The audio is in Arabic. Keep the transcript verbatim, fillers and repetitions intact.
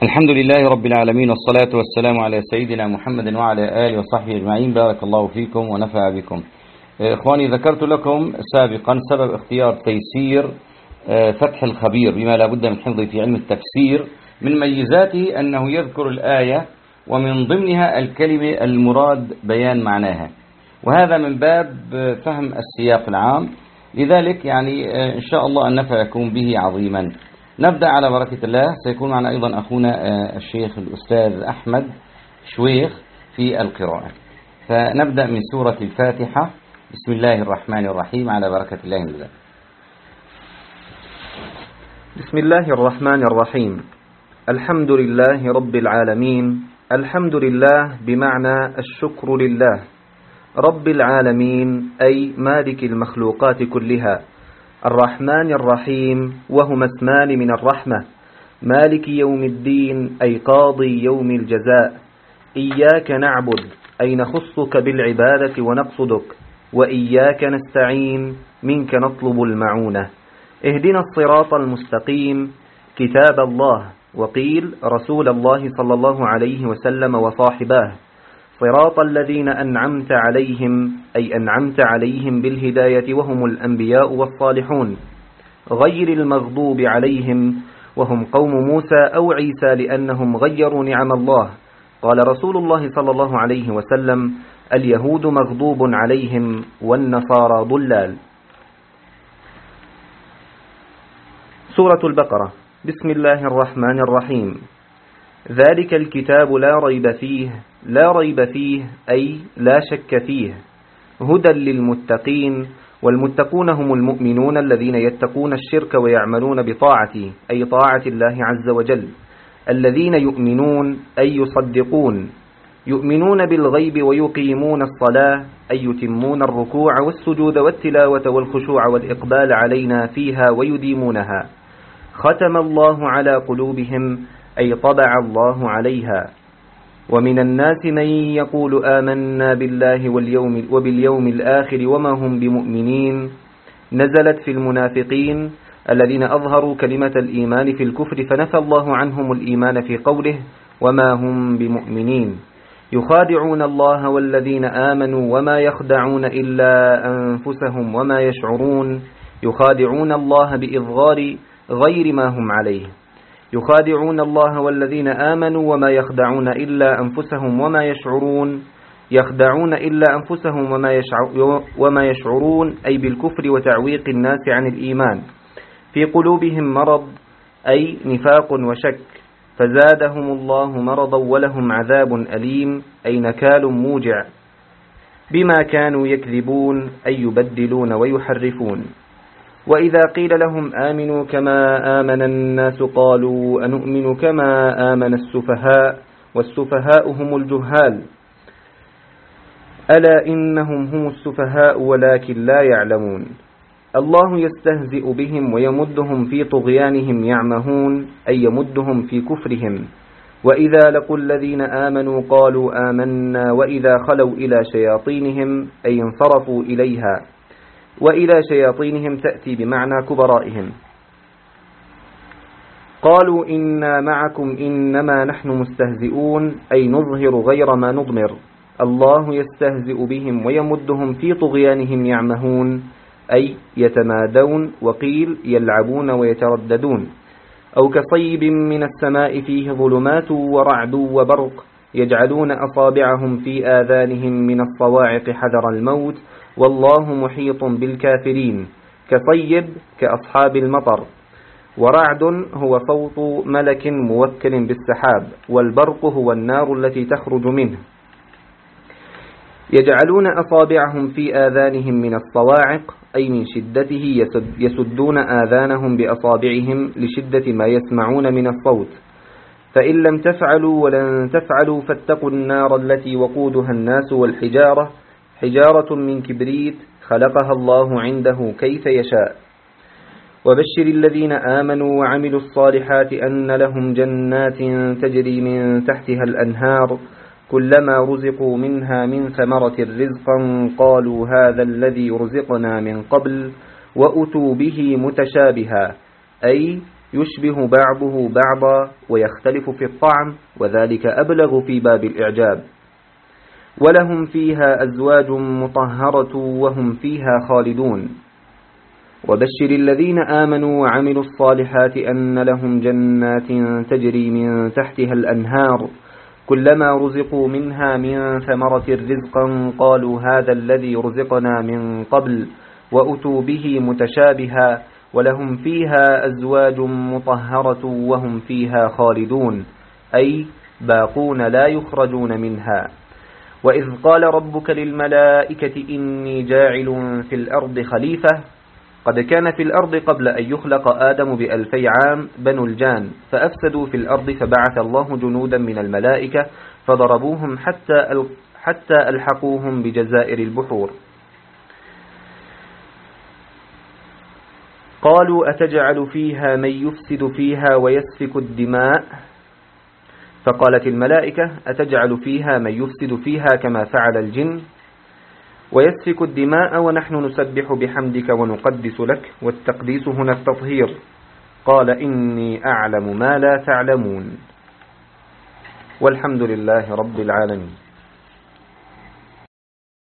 الحمد لله رب العالمين، والصلاة والسلام على سيدنا محمد وعلى آله وصحبه أجمعين. بارك الله فيكم ونفع بكم. إخواني، ذكرت لكم سابقا سبب اختيار تيسير فتح الخبير بما لا بد من حفظه في علم التفسير. من ميزاته أنه يذكر الآية ومن ضمنها الكلمة المراد بيان معناها، وهذا من باب فهم السياق العام. لذلك يعني إن شاء الله النفع يكون به عظيما. نبدأ على بركة الله. سيكون معنا أيضا أخونا الشيخ الأستاذ أحمد شويخ في القراءة. فنبدأ من سورة الفاتحة. بسم الله الرحمن الرحيم، على بركة الله نبدأ. بسم الله الرحمن الرحيم. الحمد لله رب العالمين. الحمد لله بمعنى الشكر لله رب العالمين، أي مالك المخلوقات كلها. الرحمن الرحيم، وهما اسمان من الرحمة. مالك يوم الدين، أي قاضي يوم الجزاء. إياك نعبد، أي نخصك بالعبادة ونقصدك، وإياك نستعين، منك نطلب المعونة. اهدنا الصراط المستقيم، كتاب الله، وقيل رسول الله صلى الله عليه وسلم وصاحباه. صراط الذين أنعمت عليهم، أي أنعمت عليهم بالهداية وهم الأنبياء والصالحون، غير المغضوب عليهم وهم قوم موسى أو عيسى لأنهم غيروا نعم الله. قال رسول الله صلى الله عليه وسلم: اليهود مغضوب عليهم والنصارى ضلال. سورة البقرة. بسم الله الرحمن الرحيم. ذلك الكتاب لا ريب فيه. لا ريب فيه، أي لا شك فيه. هدى للمتقين، والمتقون هم المؤمنون الذين يتقون الشرك ويعملون بطاعته، أي طاعة الله عز وجل. الذين يؤمنون، أي يصدقون. يؤمنون بالغيب ويقيمون الصلاة، أي يتمون الركوع والسجود والتلاوة والخشوع والإقبال علينا فيها ويديمونها. ختم الله على قلوبهم، أي طبع الله عليها. ومن الناس من يقول آمنا بالله واليوم وباليوم الآخر وما هم بمؤمنين. نزلت في المنافقين الذين أظهروا كلمة الإيمان في الكفر، فنفى الله عنهم الإيمان في قوله وما هم بمؤمنين. يخادعون الله والذين آمنوا وما يخدعون إلا أنفسهم وما يشعرون. يخادعون الله بإظهار غير ما هم عليه. يخادعون الله والذين آمنوا وما يخدعون إلا أنفسهم وما يشعرون. يخدعون إلا أنفسهم وما, يشعر وما يشعرون، أي بالكفر وتعويق الناس عن الإيمان. في قلوبهم مرض، أي نفاق وشك، فزادهم الله مرضا ولهم عذاب أليم، أي نكال موجع، بما كانوا يكذبون، أي يبدلون ويحرفون. وإذا قيل لهم آمنوا كما آمن الناس قالوا أنؤمن كما آمن السفهاء، والسفهاء هم الجهال. ألا إنهم هم السفهاء ولكن لا يعلمون. الله يستهزئ بهم ويمدهم في طغيانهم يعمهون، أي يمدهم في كفرهم. وإذا لقوا الذين آمنوا قالوا آمنا وإذا خلوا إلى شياطينهم، أي انصرفوا إليها. وإلى شياطينهم تأتي بمعنى كبرائهم. قالوا إنا معكم إنما نحن مستهزئون، أي نظهر غير ما نضمر. الله يستهزئ بهم ويمدهم في طغيانهم يعمهون، أي يتمادون، وقيل يلعبون ويترددون. أو كصيب من السماء فيه ظلمات ورعد وبرق، يجعلون أصابعهم في آذانهم من الصواعق حذر الموت، والله محيط بالكافرين. كصيب كأصحاب المطر. ورعد هو صوت ملك موكل بالسحاب، والبرق هو النار التي تخرج منه. يجعلون أصابعهم في آذانهم من الصواعق، أي من شدته يسدون آذانهم بأصابعهم لشدة ما يسمعون من الصوت. فإن لم تفعلوا ولن تفعلوا فاتقوا النار التي وقودها الناس والحجارة، حجارة من كبريت خلقها الله عنده كيف يشاء. وبشر الذين آمنوا وعملوا الصالحات أن لهم جنات تجري من تحتها الأنهار، كلما رزقوا منها من ثمرة رزقا قالوا هذا الذي رزقنا من قبل وأتوا به متشابها، أي يشبه بعضه بعضا ويختلف في الطعم، وذلك أبلغ في باب الإعجاب. ولهم فيها أزواج مطهرة وهم فيها خالدون. وبشر الذين آمنوا وعملوا الصالحات أن لهم جنات تجري من تحتها الأنهار كلما رزقوا منها من ثمرة رزقا قالوا هذا الذي رزقنا من قبل وأتوا به متشابها ولهم فيها أزواج مطهرة وهم فيها خالدون، أي باقون لا يخرجون منها. وإذ قال ربك للملائكة إني جاعل في الأرض خليفة، قد كان في الأرض قبل أن يخلق آدم بألفي عام بنو الجان فأفسدوا في الأرض، فبعث الله جنودا من الملائكة فضربوهم حتى حتى ألحقوهم بجزائر البحور. قالوا أتجعل فيها من يفسد فيها ويسفك الدماء؟ فقالت الملائكة أتجعل فيها من يفسد فيها كما فعل الجن ويسفك الدماء ونحن نسبح بحمدك ونقدس لك، والتقديس هنا التطهير. قال إني أعلم ما لا تعلمون. والحمد لله رب العالمين.